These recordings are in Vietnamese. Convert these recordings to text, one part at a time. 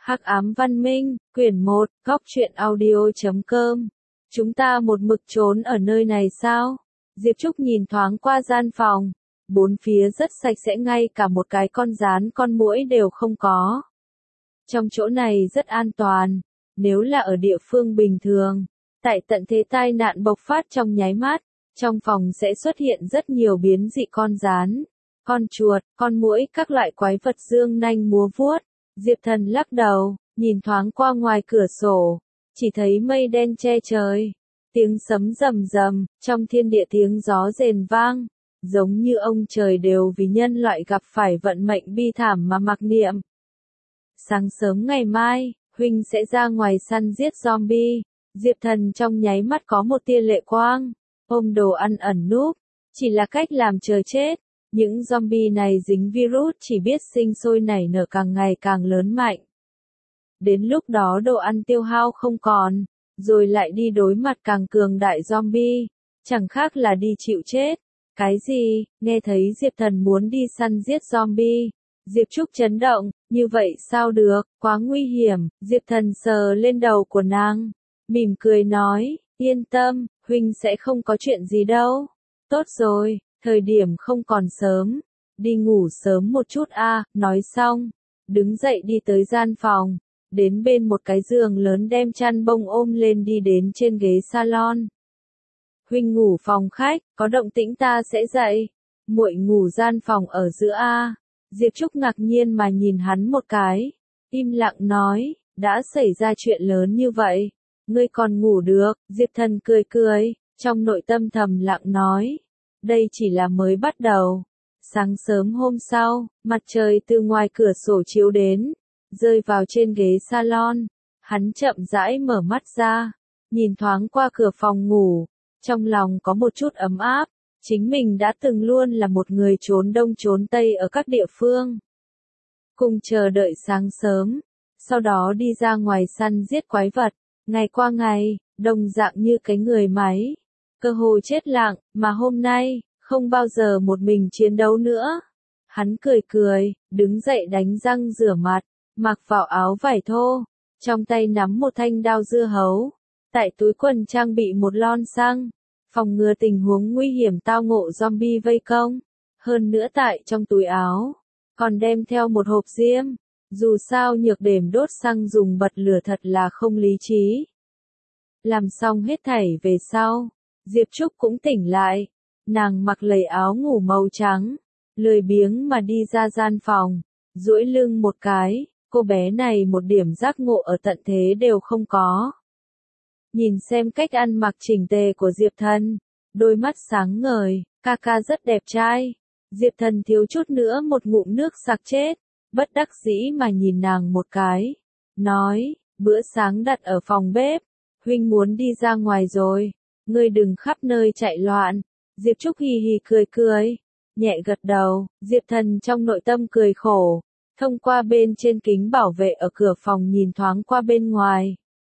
Hắc ám văn minh, quyển 1, góc truyện audio.com. Chúng ta một mực trốn ở nơi này sao? Diệp Trúc nhìn thoáng qua gian phòng. Bốn phía rất sạch sẽ, ngay cả một cái con gián con muỗi đều không có. Trong chỗ này rất an toàn. Nếu là ở địa phương bình thường, tại tận thế tai nạn bộc phát trong nháy mắt, trong phòng sẽ xuất hiện rất nhiều biến dị con gián, con chuột, con muỗi, các loại quái vật dương nanh múa vuốt. Diệp Thần lắc đầu, nhìn thoáng qua ngoài cửa sổ, chỉ thấy mây đen che trời, tiếng sấm rầm rầm, trong thiên địa tiếng gió rền vang, giống như ông trời đều vì nhân loại gặp phải vận mệnh bi thảm mà mặc niệm. Sáng sớm ngày mai, huynh sẽ ra ngoài săn giết zombie. Diệp Thần trong nháy mắt có một tia lệ quang, ôm đồ ăn ẩn núp, chỉ là cách làm chờ chết. Những zombie này dính virus chỉ biết sinh sôi nảy nở, càng ngày càng lớn mạnh. Đến lúc đó đồ ăn tiêu hao không còn, rồi lại đi đối mặt càng cường đại zombie, chẳng khác là đi chịu chết. Cái gì? Nghe thấy Diệp Thần muốn đi săn giết zombie, Diệp Trúc chấn động, như vậy sao được, quá nguy hiểm. Diệp Thần sờ lên đầu của nàng, mỉm cười nói, yên tâm, huynh sẽ không có chuyện gì đâu. Tốt rồi. Thời điểm không còn sớm, đi ngủ sớm một chút a. Nói xong, đứng dậy đi tới gian phòng, đến bên một cái giường lớn đem chăn bông ôm lên đi đến trên ghế salon. Huynh ngủ phòng khách, có động tĩnh ta sẽ dậy. Muội ngủ gian phòng ở giữa a. Diệp Trúc ngạc nhiên mà nhìn hắn một cái, im lặng nói, đã xảy ra chuyện lớn như vậy, ngươi còn ngủ được? Diệp Thần cười cười, trong nội tâm thầm lặng nói. Đây chỉ là mới bắt đầu. Sáng sớm hôm sau, mặt trời từ ngoài cửa sổ chiếu đến, rơi vào trên ghế salon. Hắn chậm rãi mở mắt ra, nhìn thoáng qua cửa phòng ngủ, trong lòng có một chút ấm áp. Chính mình đã từng luôn là một người trốn đông trốn tây ở các địa phương, cùng chờ đợi sáng sớm, sau đó đi ra ngoài săn giết quái vật. Ngày qua ngày, đồng dạng như cái người máy, cơ hồ chết lặng, mà hôm nay, không bao giờ một mình chiến đấu nữa. Hắn cười cười, đứng dậy đánh răng rửa mặt, mặc vào áo vải thô, trong tay nắm một thanh đao dưa hấu, tại túi quần trang bị một lon xăng, phòng ngừa tình huống nguy hiểm tao ngộ zombie vây công. Hơn nữa tại trong túi áo, còn đem theo một hộp diêm, dù sao nhược điểm đốt xăng dùng bật lửa thật là không lý trí. Làm xong hết thảy về sau, Diệp Trúc cũng tỉnh lại, nàng mặc lấy áo ngủ màu trắng, lười biếng mà đi ra gian phòng, duỗi lưng một cái, cô bé này một điểm giác ngộ ở tận thế đều không có. Nhìn xem cách ăn mặc chỉnh tề của Diệp Thần, đôi mắt sáng ngời, ca ca rất đẹp trai. Diệp Thần thiếu chút nữa một ngụm nước sặc chết, bất đắc dĩ mà nhìn nàng một cái, nói, bữa sáng đặt ở phòng bếp, huynh muốn đi ra ngoài rồi, ngươi đừng khắp nơi chạy loạn. Diệp Trúc hì hì cười cười, nhẹ gật đầu. Diệp Thần trong nội tâm cười khổ, thông qua bên trên kính bảo vệ ở cửa phòng nhìn thoáng qua bên ngoài.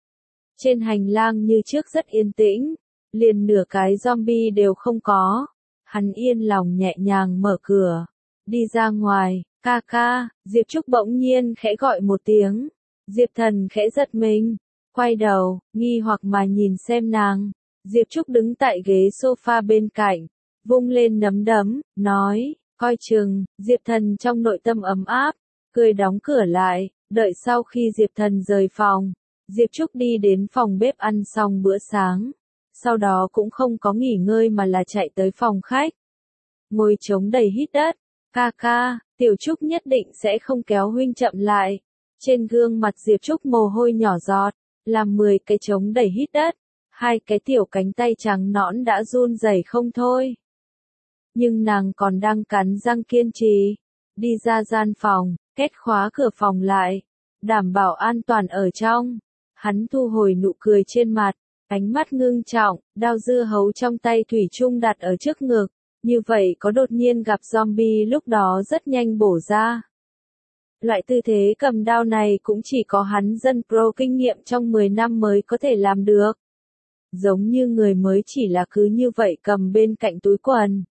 Trên hành lang như trước rất yên tĩnh, liền nửa cái zombie đều không có. Hắn yên lòng nhẹ nhàng mở cửa, đi ra ngoài. Ca ca. Diệp Trúc bỗng nhiên khẽ gọi một tiếng. Diệp Thần khẽ giật mình, quay đầu, nghi hoặc mà nhìn xem nàng. Diệp Trúc đứng tại ghế sofa bên cạnh, vung lên nắm đấm, nói, coi chừng. Diệp Thần trong nội tâm ấm áp, cười đóng cửa lại. Đợi sau khi Diệp Thần rời phòng, Diệp Trúc đi đến phòng bếp ăn xong bữa sáng, sau đó cũng không có nghỉ ngơi mà là chạy tới phòng khách, ngồi chống đầy hít đất. Ca ca, Tiểu Trúc nhất định sẽ không kéo huynh chậm lại. Trên gương mặt Diệp Trúc mồ hôi nhỏ giọt, làm 10 cái chống đầy hít đất, 2 cái tiểu cánh tay trắng nõn đã run rẩy không thôi. Nhưng nàng còn đang cắn răng kiên trì, đi ra gian phòng, kết khóa cửa phòng lại, đảm bảo an toàn ở trong. Hắn thu hồi nụ cười trên mặt, ánh mắt ngưng trọng, đao dưa hấu trong tay thủy chung đặt ở trước ngực. Như vậy có đột nhiên gặp zombie lúc đó rất nhanh bổ ra. Loại tư thế cầm đao này cũng chỉ có hắn dân pro kinh nghiệm trong 10 năm mới có thể làm được. Giống như người mới chỉ là cứ như vậy cầm bên cạnh túi quần.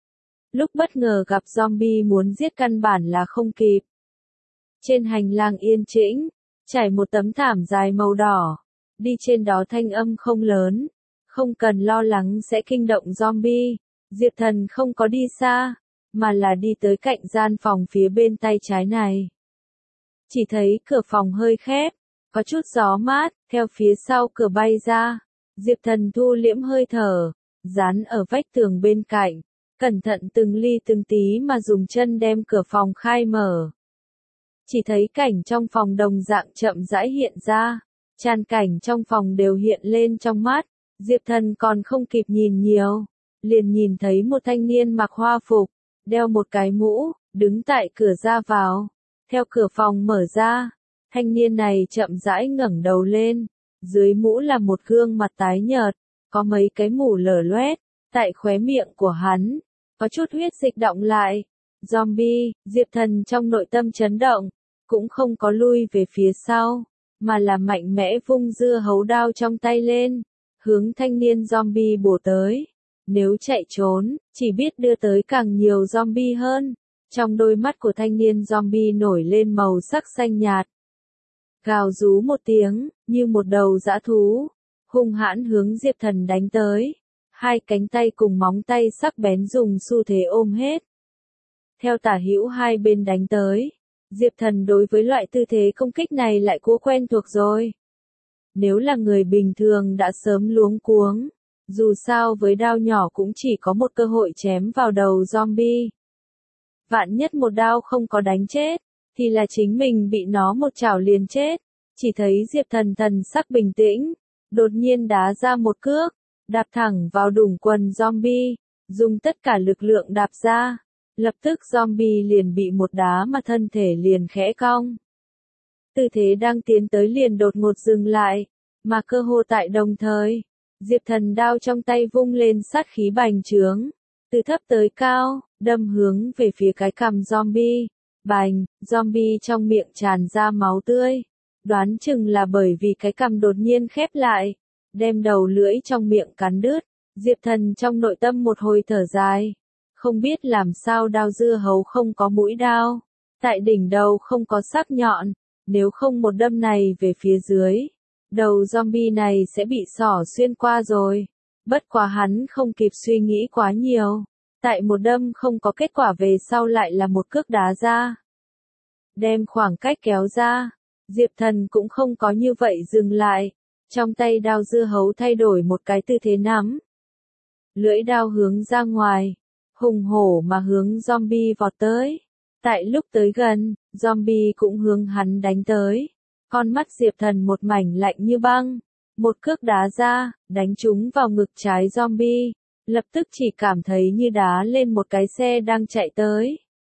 Lúc bất ngờ gặp zombie muốn giết căn bản là không kịp. Trên hành lang yên tĩnh, trải một tấm thảm dài màu đỏ. Đi trên đó thanh âm không lớn, không cần lo lắng sẽ kinh động zombie. Diệp Thần không có đi xa, mà là đi tới cạnh gian phòng phía bên tay trái này. Chỉ thấy cửa phòng hơi khép, có chút gió mát, theo phía sau cửa bay ra. Diệp Thần thu liễm hơi thở, dán ở vách tường bên cạnh, cẩn thận từng ly từng tí mà dùng chân đem cửa phòng khai mở. Chỉ thấy cảnh trong phòng đồng dạng chậm rãi hiện ra, tràn cảnh trong phòng đều hiện lên trong mắt. Diệp Thần còn không kịp nhìn nhiều, liền nhìn thấy một thanh niên mặc hoa phục, đeo một cái mũ, đứng tại cửa ra vào. Theo cửa phòng mở ra, thanh niên này chậm rãi ngẩng đầu lên, dưới mũ là một gương mặt tái nhợt, có mấy cái mủ lở loét, tại khóe miệng của hắn, có chút huyết dịch đọng lại. Zombie, Diệp Thần trong nội tâm chấn động, cũng không có lui về phía sau, mà là mạnh mẽ vung dưa hấu đao trong tay lên, hướng thanh niên zombie bổ tới. Nếu chạy trốn, chỉ biết đưa tới càng nhiều zombie hơn. Trong đôi mắt của thanh niên zombie nổi lên màu sắc xanh nhạt. Gào rú một tiếng, như một đầu dã thú, hung hãn hướng Diệp Thần đánh tới. Hai cánh tay cùng móng tay sắc bén dùng xu thế ôm hết. Theo tả hữu hai bên đánh tới, Diệp Thần đối với loại tư thế công kích này lại cố quen thuộc rồi. Nếu là người bình thường đã sớm luống cuống, dù sao với đao nhỏ cũng chỉ có một cơ hội chém vào đầu zombie. Vạn nhất một đao không có đánh chết, thì là chính mình bị nó một chảo liền chết. Chỉ thấy Diệp Thần thần sắc bình tĩnh, đột nhiên đá ra một cước, đạp thẳng vào đủng quần zombie, dùng tất cả lực lượng đạp ra. Lập tức zombie liền bị một đá mà thân thể liền khẽ cong. Tư thế đang tiến tới liền đột ngột dừng lại, mà cơ hồ tại đồng thời, Diệp Thần đao trong tay vung lên sát khí bành trướng, từ thấp tới cao, đâm hướng về phía cái cằm zombie. Bành, zombie trong miệng tràn ra máu tươi, đoán chừng là bởi vì cái cằm đột nhiên khép lại, đem đầu lưỡi trong miệng cắn đứt. Diệp Thần trong nội tâm một hồi thở dài, không biết làm sao đao dưa hấu không có mũi đao, tại đỉnh đầu không có sắc nhọn, nếu không một đâm này về phía dưới, đầu zombie này sẽ bị xỏ xuyên qua rồi. Bất quá hắn không kịp suy nghĩ quá nhiều, tại một đâm không có kết quả về sau lại là một cước đá ra, đem khoảng cách kéo ra. Diệp Thần cũng không có như vậy dừng lại, trong tay đao dưa hấu thay đổi một cái tư thế nắm, lưỡi đao hướng ra ngoài, hùng hổ mà hướng zombie vọt tới. Tại lúc tới gần, zombie cũng hướng hắn đánh tới. Con mắt Diệp Thần một mảnh lạnh như băng, một cước đá ra, đánh trúng vào ngực trái zombie, lập tức chỉ cảm thấy như đá lên một cái xe đang chạy tới.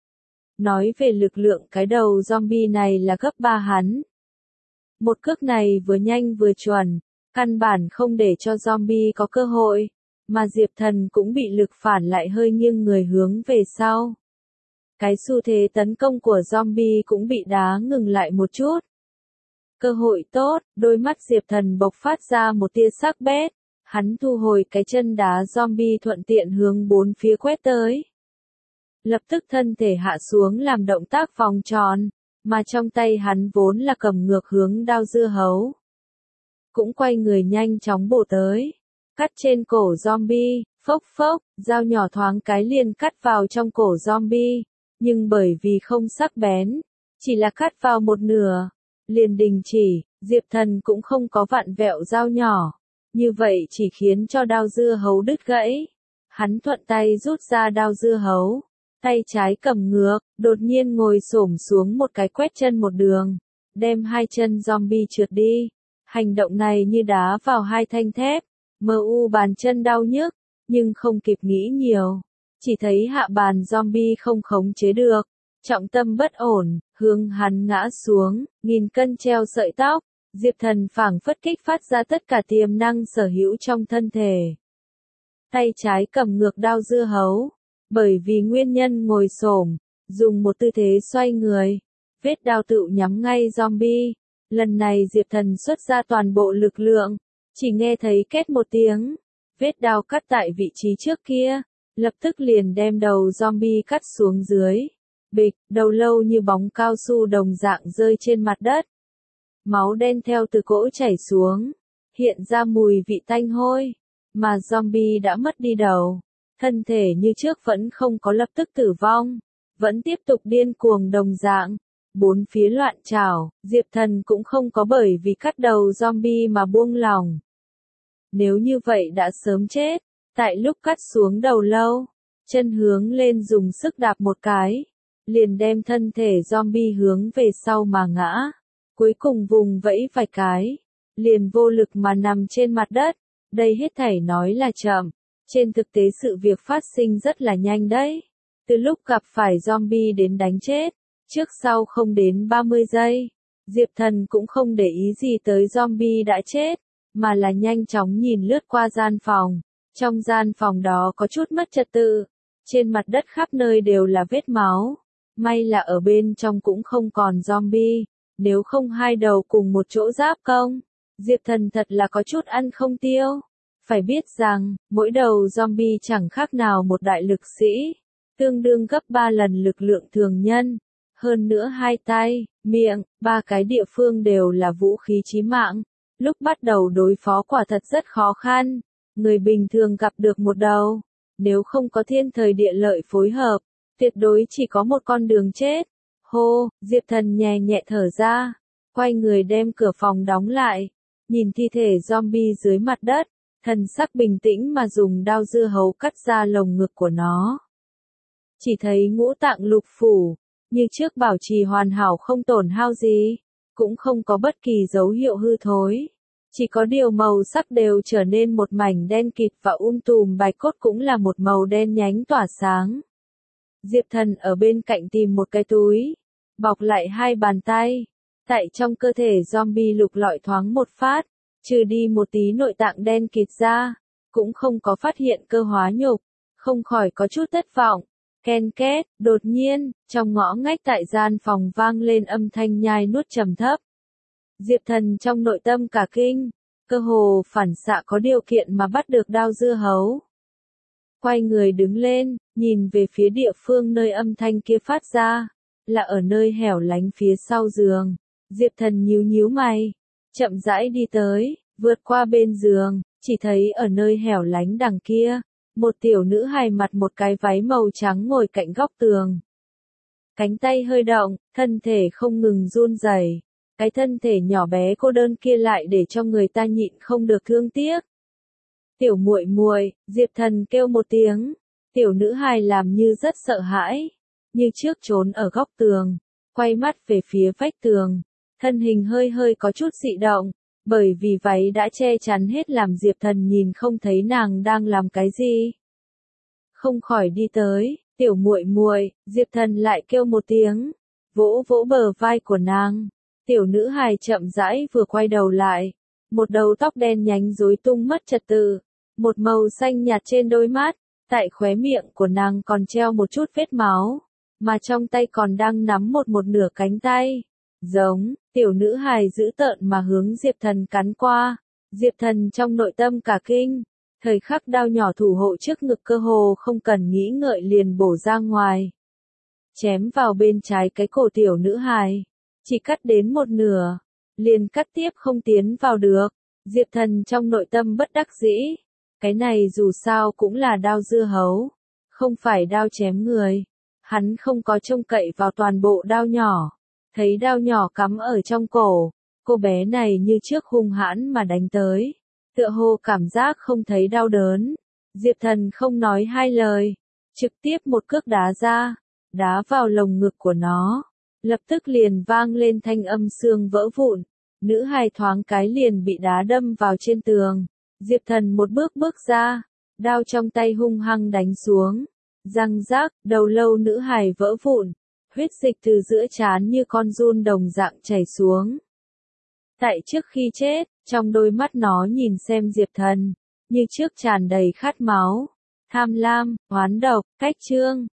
Nói về lực lượng cái đầu zombie này là gấp 3 hắn. Một cước này vừa nhanh vừa chuẩn, căn bản không để cho zombie có cơ hội, mà Diệp Thần cũng bị lực phản lại hơi nghiêng người hướng về sau. Cái xu thế tấn công của zombie cũng bị đá ngừng lại một chút. Cơ hội tốt, đôi mắt Diệp Thần bộc phát ra một tia sắc bét, hắn thu hồi cái chân đá zombie thuận tiện hướng bốn phía quét tới. Lập tức thân thể hạ xuống làm động tác vòng tròn, mà trong tay hắn vốn là cầm ngược hướng đao dưa hấu, cũng quay người nhanh chóng bổ tới, cắt trên cổ zombie, phốc phốc, dao nhỏ thoáng cái liền cắt vào trong cổ zombie, nhưng bởi vì không sắc bén, chỉ là cắt vào một nửa, liền đình chỉ. Diệp Thần cũng không có vặn vẹo dao nhỏ, như vậy chỉ khiến cho đao dưa hấu đứt gãy. Hắn thuận tay rút ra đao dưa hấu, tay trái cầm ngược, đột nhiên ngồi xổm xuống một cái quét chân một đường, đem hai chân zombie trượt đi. Hành động này như đá vào hai thanh thép, bàn chân đau nhức, nhưng không kịp nghĩ nhiều, chỉ thấy hạ bàn zombie không khống chế được, trọng tâm bất ổn, hướng hắn ngã xuống, nghìn cân treo sợi tóc. Diệp Thần phảng phất kích phát ra tất cả tiềm năng sở hữu trong thân thể. Tay trái cầm ngược đao dưa hấu, bởi vì nguyên nhân ngồi xổm, dùng một tư thế xoay người, vết đao tự nhắm ngay zombie. Lần này Diệp Thần xuất ra toàn bộ lực lượng, chỉ nghe thấy két một tiếng, vết đao cắt tại vị trí trước kia, lập tức liền đem đầu zombie cắt xuống dưới. Bịch, đầu lâu như bóng cao su đồng dạng rơi trên mặt đất. máu đen theo từ cỗ chảy xuống, hiện ra mùi vị tanh hôi, mà zombie đã mất đi đầu, thân thể như trước vẫn không có lập tức tử vong, vẫn tiếp tục điên cuồng đồng dạng, bốn phía loạn trảo, Diệp Thần cũng không có bởi vì cắt đầu zombie mà buông lòng. Nếu như vậy đã sớm chết, tại lúc cắt xuống đầu lâu, chân hướng lên dùng sức đạp một cái, liền đem thân thể zombie hướng về sau mà ngã, cuối cùng vùng vẫy vài cái, liền vô lực mà nằm trên mặt đất, đây hết thảy nói là chậm, trên thực tế sự việc phát sinh rất là nhanh đấy, từ lúc gặp phải zombie đến đánh chết, trước sau không đến 30 giây, Diệp Thần cũng không để ý gì tới zombie đã chết, mà là nhanh chóng nhìn lướt qua gian phòng, trong gian phòng đó có chút mất trật tự, trên mặt đất khắp nơi đều là vết máu, may là ở bên trong cũng không còn zombie, nếu không hai đầu cùng một chỗ giáp công, Diệp Thần thật là có chút ăn không tiêu. Phải biết rằng, mỗi đầu zombie chẳng khác nào một đại lực sĩ, tương đương gấp 3 lần lực lượng thường nhân. Hơn nữa hai tay, miệng, ba cái địa phương đều là vũ khí chí mạng. Lúc bắt đầu đối phó quả thật rất khó khăn. Người bình thường gặp được một đầu, nếu không có thiên thời địa lợi phối hợp, tuyệt đối chỉ có một con đường chết. Hô, Diệp Thần nhẹ nhẹ thở ra, quay người đem cửa phòng đóng lại, nhìn thi thể zombie dưới mặt đất, thần sắc bình tĩnh mà dùng đao dưa hấu cắt ra lồng ngực của nó. Chỉ thấy ngũ tạng lục phủ, như trước bảo trì hoàn hảo không tổn hao gì, cũng không có bất kỳ dấu hiệu hư thối. Chỉ có điều màu sắc đều trở nên một mảnh đen kịt và tùm bạch cốt cũng là một màu đen nhánh tỏa sáng. Diệp Thần ở bên cạnh tìm một cái túi, bọc lại hai bàn tay, tại trong cơ thể zombie lục lọi thoáng một phát, trừ đi một tí nội tạng đen kịt ra, cũng không có phát hiện cơ hóa nhục, không khỏi có chút thất vọng. Ken két, đột nhiên, trong ngõ ngách tại gian phòng vang lên âm thanh nhai nuốt trầm thấp. Diệp Thần trong nội tâm cả kinh, cơ hồ phản xạ có điều kiện mà bắt được đao dưa hấu. Quay người đứng lên, nhìn về phía địa phương nơi âm thanh kia phát ra, là ở nơi hẻo lánh phía sau giường. Diệp Thần nhíu nhíu mày, chậm rãi đi tới, vượt qua bên giường, chỉ thấy ở nơi hẻo lánh đằng kia, một tiểu nữ hài mặc một cái váy màu trắng ngồi cạnh góc tường. Cánh tay hơi động, thân thể không ngừng run rẩy. Cái thân thể nhỏ bé cô đơn kia lại để cho người ta nhịn không được thương tiếc. Tiểu muội muội, Diệp Thần kêu một tiếng, tiểu nữ hài làm như rất sợ hãi, như trước trốn ở góc tường, quay mắt về phía vách tường, thân hình hơi hơi có chút dị động, bởi vì váy đã che chắn hết làm Diệp Thần nhìn không thấy nàng đang làm cái gì. Không khỏi đi tới, tiểu muội muội, Diệp Thần lại kêu một tiếng, vỗ vỗ bờ vai của nàng. Tiểu nữ hài chậm rãi vừa quay đầu lại, một đầu tóc đen nhánh rối tung mất trật tự, một màu xanh nhạt trên đôi mắt, tại khóe miệng của nàng còn treo một chút vết máu, mà trong tay còn đang nắm một nửa cánh tay. Giống, tiểu nữ hài dữ tợn mà hướng Diệp Thần cắn qua, Diệp Thần trong nội tâm cả kinh, thời khắc đao nhỏ thủ hộ trước ngực cơ hồ không cần nghĩ ngợi liền bổ ra ngoài. Chém vào bên trái cái cổ tiểu nữ hài. Chỉ cắt đến một nửa, liền cắt tiếp không tiến vào được, Diệp Thần trong nội tâm bất đắc dĩ, cái này dù sao cũng là đao dưa hấu, không phải đao chém người, hắn không có trông cậy vào toàn bộ đao nhỏ, thấy đao nhỏ cắm ở trong cổ, cô bé này như trước hung hãn mà đánh tới, tựa hồ cảm giác không thấy đau đớn, Diệp Thần không nói hai lời, trực tiếp một cước đá ra, đá vào lồng ngực của nó. Lập tức liền vang lên thanh âm xương vỡ vụn, nữ hài thoáng cái liền bị đá đâm vào trên tường, Diệp Thần một bước ra, đao trong tay hung hăng đánh xuống, răng rác, đầu lâu nữ hài vỡ vụn, huyết dịch từ giữa trán như con giun đồng dạng chảy xuống. Tại trước khi chết, trong đôi mắt nó nhìn xem Diệp Thần, như trước tràn đầy khát máu, tham lam, oán độc, cách chương.